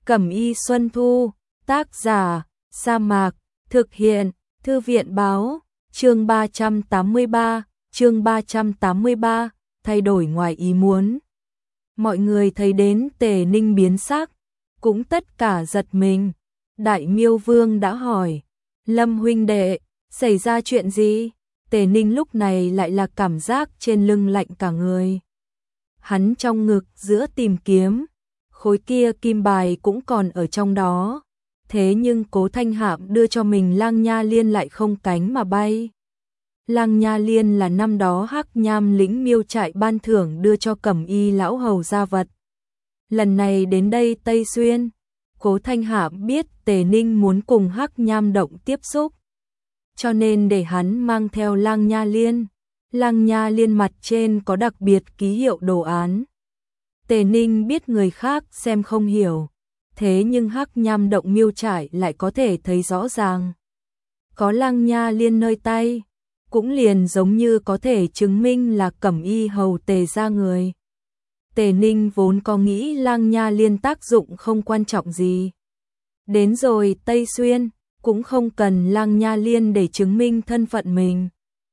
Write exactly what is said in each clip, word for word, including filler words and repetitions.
Cẩm y Xuân Thu, tác giả, Sa Mạc, thực hiện, Thư viện báo, chương ba trăm tám mươi ba, chương ba trăm tám mươi ba, thay đổi ngoài ý muốn. Mọi người thấy đến Tề Ninh biến sắc, cũng tất cả giật mình. Đại Miêu Vương đã hỏi, Lâm huynh đệ, xảy ra chuyện gì? Tề Ninh lúc này lại là cảm giác trên lưng lạnh cả người. Hắn trong ngực giữa tìm kiếm, khối kia kim bài cũng còn ở trong đó. Thế nhưng Cố Thanh Hạm đưa cho mình Lang Nha Liên lại không cánh mà bay. Lang Nha Liên là năm đó Hắc Nham lĩnh miêu trại ban thưởng đưa cho Cẩm y lão hầu gia vật. Lần này đến đây Tây Xuyên, Cố Thanh Hạm biết Tề Ninh muốn cùng Hắc Nham động tiếp xúc, cho nên để hắn mang theo Lang Nha Liên. Lang Nha Liên mặt trên có đặc biệt ký hiệu đồ án. Tề Ninh biết người khác xem không hiểu, thế nhưng Hắc Nham động miêu trải lại có thể thấy rõ ràng. Có Lang Nha Liên nơi tay, cũng liền giống như có thể chứng minh là Cẩm y hầu Tề ra người. Tề Ninh vốn có nghĩ Lang Nha Liên tác dụng không quan trọng gì. Đến rồi Tây Xuyên, cũng không cần Lang Nha Liên để chứng minh thân phận mình.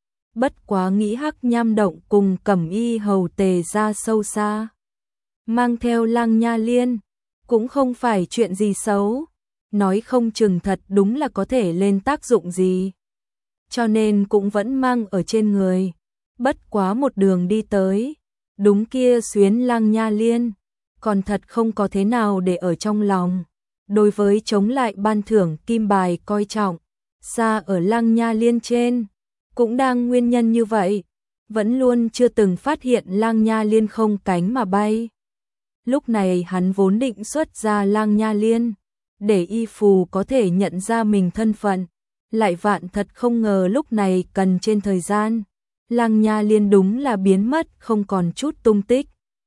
Bất quá nghĩ Hắc Nham động cùng Cẩm y hầu Tề ra sâu xa, mang theo Lang Nha Liên cũng không phải chuyện gì xấu, nói không chừng thật đúng là có thể lên tác dụng gì. Cho nên cũng vẫn mang ở trên người. Bất quá một đường đi tới, đúng kia xuyến Lang Nha Liên, còn thật không có thế nào để ở trong lòng. Đối với chống lại ban thưởng kim bài coi trọng, xa ở Lang Nha Liên trên, cũng đang nguyên nhân như vậy, vẫn luôn chưa từng phát hiện Lang Nha Liên không cánh mà bay. Lúc này hắn vốn định xuất ra Lang Nha Liên, để y phù có thể nhận ra mình thân phận, lại vạn thật không ngờ lúc này cần trên thời gian, Lang Nha Liên đúng là biến mất không còn chút tung tích.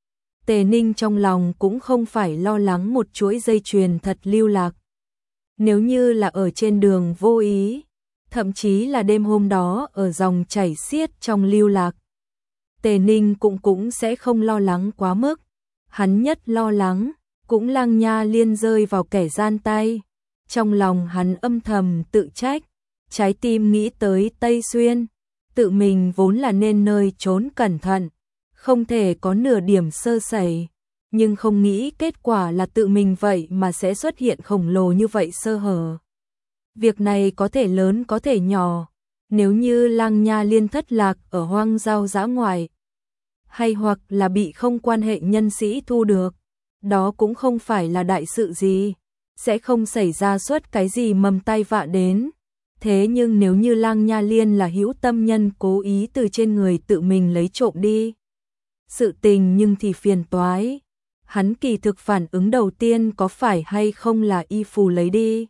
Tề Ninh trong lòng cũng không phải lo lắng một chuỗi dây chuyền thật lưu lạc. Nếu như là ở trên đường vô ý, thậm chí là đêm hôm đó ở dòng chảy xiết trong lưu lạc, Tề Ninh cũng cũng sẽ không lo lắng quá mức. Hắn nhất lo lắng, cũng Lang Nha Liên rơi vào kẻ gian tay. Trong lòng hắn âm thầm tự trách, trái tim nghĩ tới Tây Xuyên, tự mình vốn là nên nơi trốn cẩn thận, không thể có nửa điểm sơ sẩy, nhưng không nghĩ kết quả là tự mình vậy mà sẽ xuất hiện khổng lồ như vậy sơ hở. Việc này có thể lớn có thể nhỏ, nếu như Lang Nha Liên thất lạc ở hoang giao dã ngoại, hay hoặc là bị không quan hệ nhân sĩ thu được, đó cũng không phải là đại sự gì, sẽ không xảy ra suốt cái gì mầm tai vạ đến. Thế nhưng nếu như Lang Nha Liên là hữu tâm nhân cố ý từ trên người tự mình lấy trộm đi sự tình, nhưng thì phiền toái. Hắn kỳ thực phản ứng đầu tiên có phải hay không là y phù lấy đi.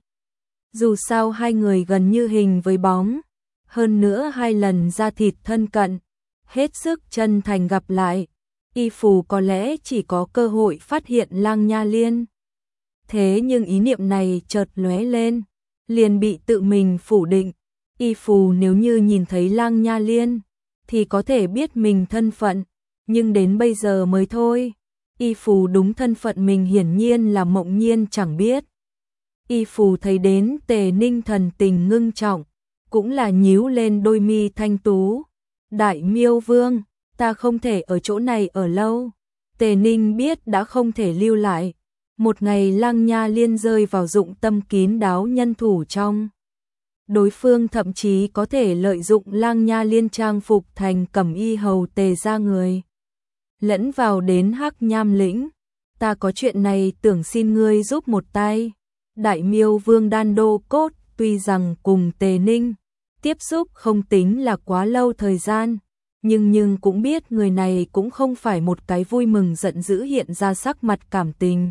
Dù sao hai người gần như hình với bóng, hơn nữa hai lần da thịt thân cận, hết sức chân thành gặp lại, y phù có lẽ chỉ có cơ hội phát hiện Lang Nha Liên. Thế nhưng ý niệm này chợt lóe lên, liền bị tự mình phủ định. Y phù nếu như nhìn thấy Lang Nha Liên, thì có thể biết mình thân phận, nhưng đến bây giờ mới thôi. Y phù đúng thân phận mình hiển nhiên là mộng nhiên chẳng biết. Y phù thấy đến Tề Ninh thần tình ngưng trọng, cũng là nhíu lên đôi mi thanh tú. Đại Miêu Vương, ta không thể ở chỗ này ở lâu. Tề Ninh biết đã không thể lưu lại. Một ngày Lang Nha Liên rơi vào dụng tâm kín đáo nhân thủ trong. Đối phương thậm chí có thể lợi dụng Lang Nha Liên trang phục thành Cẩm y hầu Tề ra người, lẫn vào đến Hắc Nham lĩnh. Ta có chuyện này tưởng xin ngươi giúp một tay. Đại Miêu Vương Đan Đô Cốt tuy rằng cùng Tề Ninh tiếp xúc không tính là quá lâu thời gian, nhưng nhưng cũng biết người này cũng không phải một cái vui mừng giận dữ hiện ra sắc mặt cảm tình,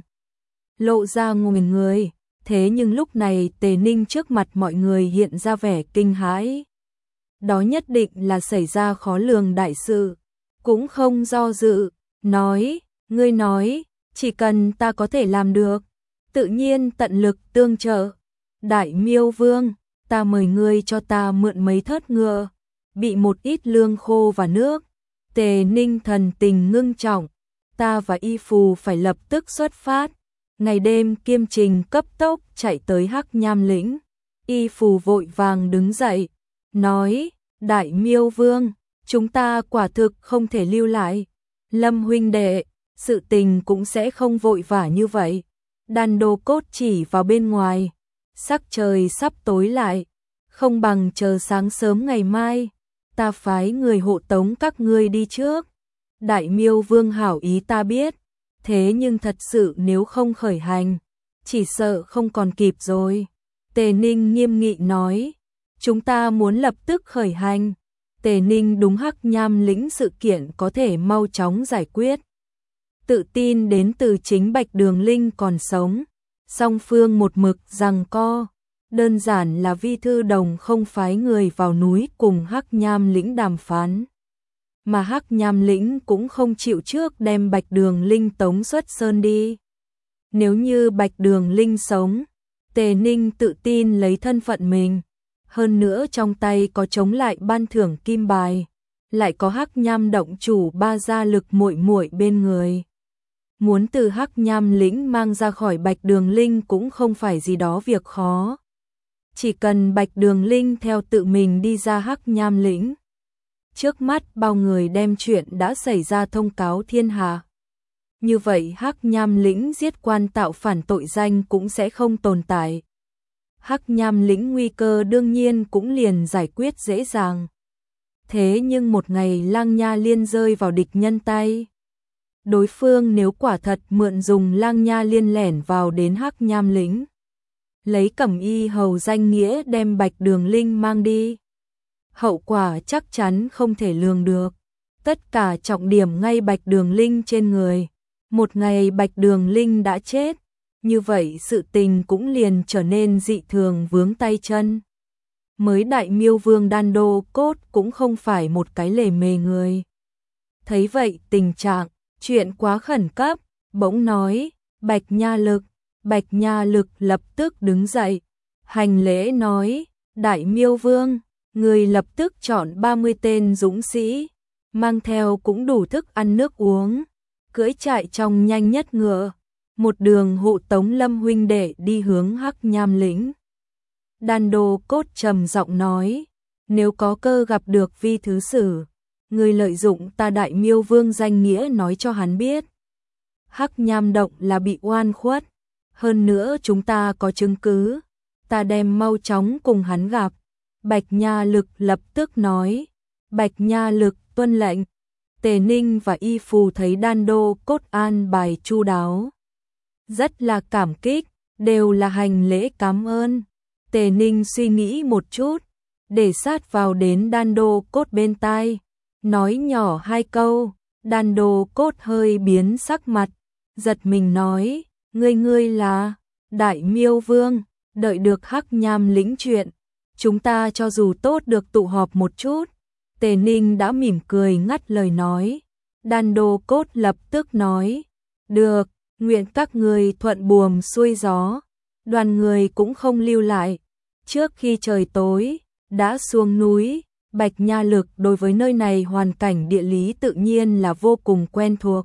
lộ ra nguyền người. Thế nhưng lúc này Tề Ninh trước mặt mọi người hiện ra vẻ kinh hãi. Đó nhất định là xảy ra khó lường đại sự, cũng không do dự, nói, ngươi nói, chỉ cần ta có thể làm được, tự nhiên tận lực tương trợ. Đại Miêu Vương, ta mời ngươi cho ta mượn mấy thớt ngựa, bị một ít lương khô và nước. Tề Ninh thần tình ngưng trọng, ta và y phù phải lập tức xuất phát. Ngày đêm kiêm trình cấp tốc chạy tới Hắc Nham lĩnh. Y Phù vội vàng đứng dậy, nói, Đại Miêu Vương, chúng ta quả thực không thể lưu lại. Lâm huynh đệ, sự tình cũng sẽ không vội vã như vậy. Đan Đô Cốt chỉ vào bên ngoài, sắc trời sắp tối lại, không bằng chờ sáng sớm ngày mai, ta phái người hộ tống các ngươi đi trước. Đại Miêu Vương hảo ý ta biết, thế nhưng thật sự nếu không khởi hành, chỉ sợ không còn kịp rồi. Tề Ninh nghiêm nghị nói, chúng ta muốn lập tức khởi hành. Tề Ninh đúng Hắc Nham lĩnh sự kiện có thể mau chóng giải quyết. Tự tin đến từ chính Bạch Đường Linh còn sống, song phương một mực giằng co, đơn giản là Vi Thư Đồng không phái người vào núi cùng Hắc Nham lĩnh đàm phán. Mà Hắc Nham lĩnh cũng không chịu trước đem Bạch Đường Linh tống xuất sơn đi. Nếu như Bạch Đường Linh sống, Tề Ninh tự tin lấy thân phận mình, hơn nữa trong tay có chống lại ban thưởng kim bài, lại có Hắc Nham động chủ ba gia lực muội muội bên người. Muốn từ Hắc Nham lĩnh mang ra khỏi Bạch Đường Linh cũng không phải gì đó việc khó. Chỉ cần Bạch Đường Linh theo tự mình đi ra Hắc Nham lĩnh, trước mắt bao người đem chuyện đã xảy ra thông cáo thiên hạ. Như vậy Hắc Nham lĩnh giết quan tạo phản tội danh cũng sẽ không tồn tại. Hắc Nham lĩnh nguy cơ đương nhiên cũng liền giải quyết dễ dàng. Thế nhưng một ngày Lang Nha Liên rơi vào địch nhân tay, đối phương nếu quả thật mượn dùng Lang Nha Liên lẻn vào đến Hắc Nham lĩnh, lấy Cẩm Y hầu danh nghĩa đem Bạch Đường Linh mang đi, hậu quả chắc chắn không thể lường được. Tất cả trọng điểm ngay Bạch Đường Linh trên người. Một ngày Bạch Đường Linh đã chết, như vậy sự tình cũng liền trở nên dị thường vướng tay chân. Mới Đại Miêu Vương Đan Đô Cốt cũng không phải một cái lề mề người. Thấy vậy tình trạng, chuyện quá khẩn cấp, bỗng nói, Bạch Nha Lực. Bạch Nha Lực lập tức đứng dậy, hành lễ nói, Đại Miêu Vương, người lập tức chọn ba mươi tên dũng sĩ, mang theo cũng đủ thức ăn nước uống, cưỡi chạy trong nhanh nhất ngựa, một đường hộ tống Lâm huynh đệ đi hướng Hắc Nham lĩnh. Đan Đô Cốt trầm giọng nói, nếu có cơ gặp được Vi Thứ Sử, người lợi dụng ta Đại Miêu Vương danh nghĩa nói cho hắn biết. Hắc Nham động là bị oan khuất, hơn nữa chúng ta có chứng cứ, ta đem mau chóng cùng hắn gặp. Bạch Nha Lực lập tức nói, Bạch Nha Lực tuân lệnh. Tề Ninh và Y Phù thấy Đan Đô Cốt an bài chu đáo, rất là cảm kích, đều là hành lễ cảm ơn. Tề Ninh suy nghĩ một chút, để sát vào đến Đan Đô Cốt bên tai, nói nhỏ hai câu. Đan Đô Cốt hơi biến sắc mặt, giật mình nói, ngươi ngươi là Đại Miêu Vương. Đợi được Hắc Nham lĩnh chuyện, chúng ta cho dù tốt được tụ họp một chút. Tề Ninh đã mỉm cười ngắt lời nói. Đan Đô Cốt lập tức nói, được, nguyện các người thuận buồm xuôi gió. Đoàn người cũng không lưu lại. Trước khi trời tối, đã xuống núi. Bạch Nha Lực đối với nơi này hoàn cảnh địa lý tự nhiên là vô cùng quen thuộc.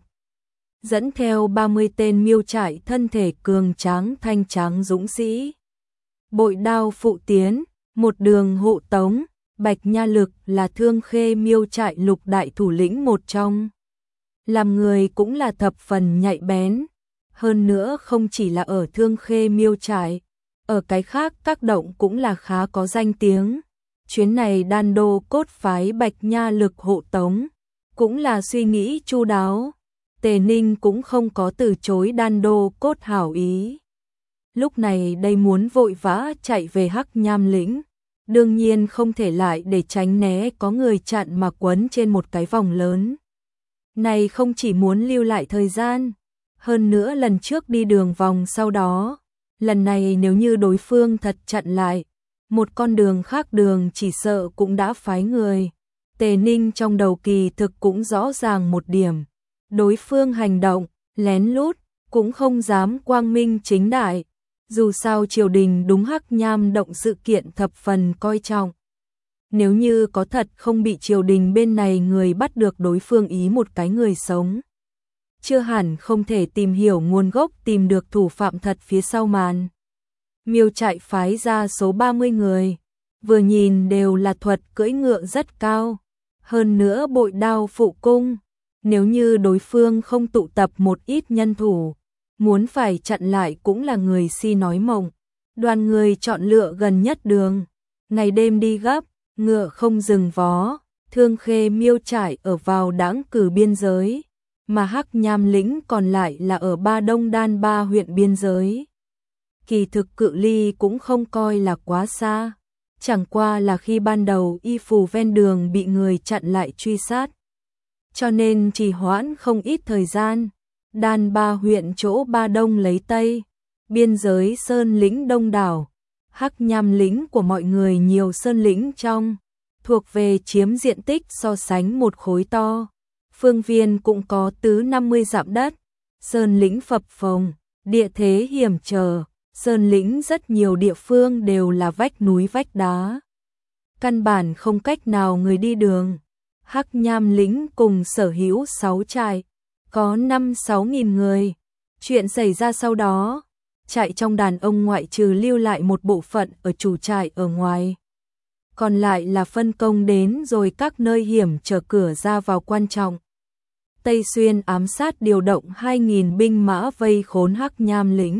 Dẫn theo ba mươi tên miêu trại thân thể cường tráng thanh tráng dũng sĩ, bội đao phụ tiến, một đường hộ tống. Bạch Nha Lực là Thương Khê miêu trại lục đại thủ lĩnh một trong. Làm người cũng là thập phần nhạy bén. Hơn nữa không chỉ là ở Thương Khê miêu trại, ở cái khác các động cũng là khá có danh tiếng. Chuyến này Đan Đô Cốt phái Bạch Nha Lực hộ tống, cũng là suy nghĩ chu đáo. Tề Ninh cũng không có từ chối Đan Đô Cốt hảo ý. Lúc này đây muốn vội vã chạy về Hắc Nham lĩnh, đương nhiên không thể lại để tránh né có người chặn mà quấn trên một cái vòng lớn. Này không chỉ muốn lưu lại thời gian, hơn nữa lần trước đi đường vòng sau đó, lần này nếu như đối phương thật chặn lại, một con đường khác đường chỉ sợ cũng đã phái người. Tề Ninh trong đầu kỳ thực cũng rõ ràng một điểm, đối phương hành động, lén lút, cũng không dám quang minh chính đại. Dù sao triều đình đúng Hắc Nham động sự kiện thập phần coi trọng. Nếu như có thật không bị triều đình bên này người bắt được đối phương ý một cái người sống, chưa hẳn không thể tìm hiểu nguồn gốc, tìm được thủ phạm thật phía sau màn. Miêu trại phái ra số ba mươi người, vừa nhìn đều là thuật cưỡi ngựa rất cao, hơn nữa bội đao phụ cung, nếu như đối phương không tụ tập một ít nhân thủ, muốn phải chặn lại cũng là người si nói mộng. Đoàn người chọn lựa gần nhất đường, ngày đêm đi gấp, ngựa không dừng vó, Thương Khê Miêu trại ở vào Đãng Cử biên giới, mà Hắc Nham lĩnh còn lại là ở Ba Đông Đan Ba huyện biên giới. Kỳ thực cự ly cũng không coi là quá xa, chẳng qua là khi ban đầu y phù ven đường bị người chặn lại truy sát, cho nên trì hoãn không ít thời gian. Đan Ba huyện chỗ Ba Đông lấy Tây, biên giới sơn lĩnh đông đảo, Hắc Nham lĩnh của mọi người nhiều sơn lĩnh trong, thuộc về chiếm diện tích so sánh một khối to. Phương viên cũng có tứ năm mươi dặm đất, sơn lĩnh phập phồng, địa thế hiểm trở, sơn lĩnh rất nhiều địa phương đều là vách núi vách đá, căn bản không cách nào người đi đường. Hắc Nham lĩnh cùng sở hữu sáu trại, có năm sáu nghìn người. Chuyện xảy ra sau đó, trại trong đàn ông ngoại trừ lưu lại một bộ phận ở chủ trại ở ngoài, còn lại là phân công đến rồi các nơi hiểm trở cửa ra vào quan trọng. Tây Xuyên ám sát điều động hai nghìn binh mã vây khốn Hắc Nham lĩnh,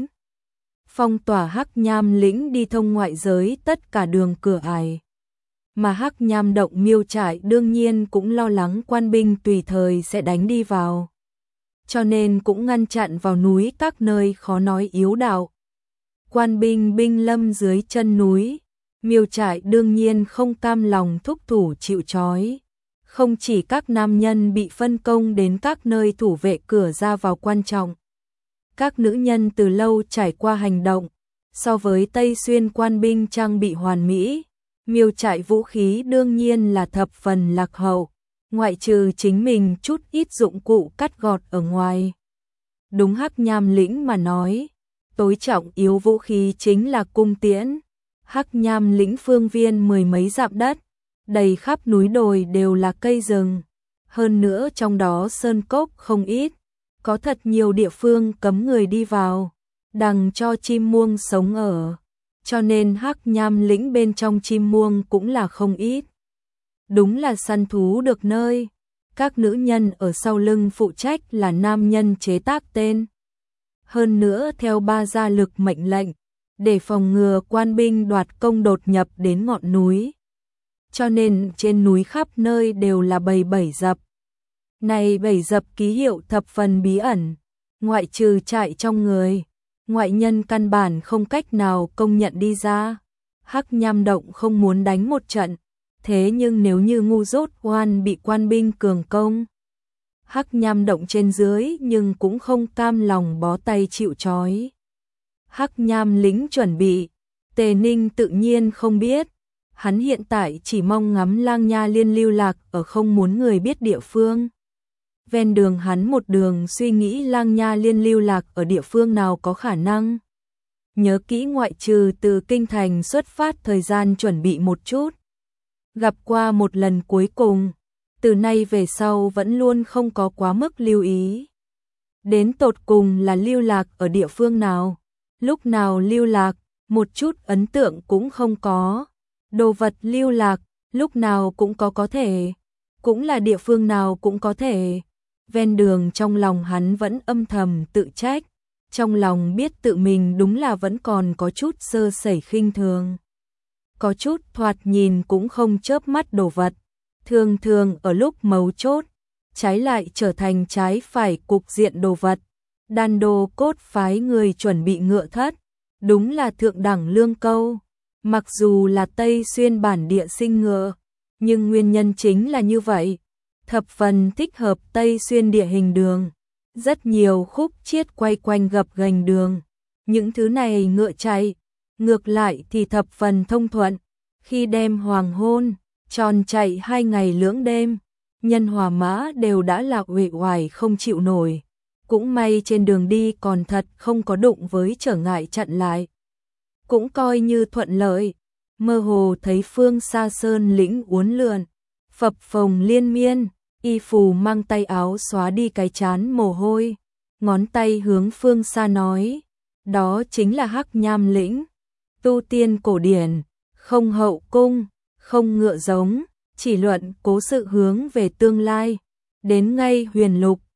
phong tỏa Hắc Nham lĩnh đi thông ngoại giới tất cả đường cửa ải. Mà Hắc Nham động Miêu trại đương nhiên cũng lo lắng quan binh tùy thời sẽ đánh đi vào, cho nên cũng ngăn chặn vào núi các nơi khó nói yếu đạo. Quan binh binh lâm dưới chân núi, Miêu trại đương nhiên không cam lòng thúc thủ chịu trói. Không chỉ các nam nhân bị phân công đến các nơi thủ vệ cửa ra vào quan trọng, các nữ nhân từ lâu trải qua hành động, so với Tây Xuyên quan binh trang bị hoàn mỹ, Miêu trại vũ khí đương nhiên là thập phần lạc hậu, ngoại trừ chính mình chút ít dụng cụ cắt gọt ở ngoài. Đúng Hắc Nham lĩnh mà nói, tối trọng yếu vũ khí chính là cung tiễn. Hắc Nham lĩnh phương viên mười mấy dặm đất, đầy khắp núi đồi đều là cây rừng, hơn nữa trong đó sơn cốc không ít, có thật nhiều địa phương cấm người đi vào, đằng cho chim muông sống ở, cho nên Hắc Nham lĩnh bên trong chim muông cũng là không ít. Đúng là săn thú được nơi, các nữ nhân ở sau lưng phụ trách là nam nhân chế tác tên. Hơn nữa theo ba gia lực mệnh lệnh, để phòng ngừa quan binh đoạt công đột nhập đến ngọn núi, cho nên trên núi khắp nơi đều là bầy bẫy dập. Này bẫy dập ký hiệu thập phần bí ẩn, ngoại trừ trại trong người, ngoại nhân căn bản không cách nào công nhận đi ra. Hắc Nham động không muốn đánh một trận, thế nhưng nếu như ngu dốt oan bị quan binh cường công, Hắc Nham động trên dưới nhưng cũng không cam lòng bó tay chịu trói. Hắc Nham lính chuẩn bị, Tề Ninh tự nhiên không biết, hắn hiện tại chỉ mong ngắm Lang Nha Liên lưu lạc ở không muốn người biết địa phương. Ven đường hắn một đường suy nghĩ Lang Nha Liên lưu lạc ở địa phương nào có khả năng. Nhớ kỹ ngoại trừ từ kinh thành xuất phát thời gian chuẩn bị một chút. Gặp qua một lần cuối cùng, từ nay về sau vẫn luôn không có quá mức lưu ý. Đến tột cùng là lưu lạc ở địa phương nào, lúc nào lưu lạc, một chút ấn tượng cũng không có. Đồ vật lưu lạc, lúc nào cũng có có thể, cũng là địa phương nào cũng có thể. Ven đường trong lòng hắn vẫn âm thầm tự trách, trong lòng biết tự mình đúng là vẫn còn có chút sơ sẩy khinh thường. Có chút thoạt nhìn cũng không chớp mắt đồ vật, thường thường ở lúc mấu chốt, trái lại trở thành trái phải cục diện đồ vật. Đan Đô cốt phái người chuẩn bị ngựa thất, đúng là thượng đẳng lương câu. Mặc dù là Tây Xuyên bản địa sinh ngựa, nhưng nguyên nhân chính là như vậy, thập phần thích hợp Tây Xuyên địa hình đường, rất nhiều khúc chiết quay quanh gập ghềnh đường. Những thứ này ngựa chạy, ngược lại thì thập phần thông thuận, khi đêm hoàng hôn, tròn chạy hai ngày lưỡng đêm, nhân hòa mã đều đã là uể oải không chịu nổi. Cũng may trên đường đi còn thật không có đụng với trở ngại chặn lại. Cũng coi như thuận lợi, mơ hồ thấy phương xa sơn lĩnh uốn lượn, phập phồng liên miên, Y Phù mang tay áo xóa đi cái trán mồ hôi, ngón tay hướng phương xa nói, đó chính là Hắc Nham lĩnh, tu tiên cổ điển, không hậu cung, không ngựa giống, chỉ luận cố sự hướng về tương lai, đến ngay huyền lục,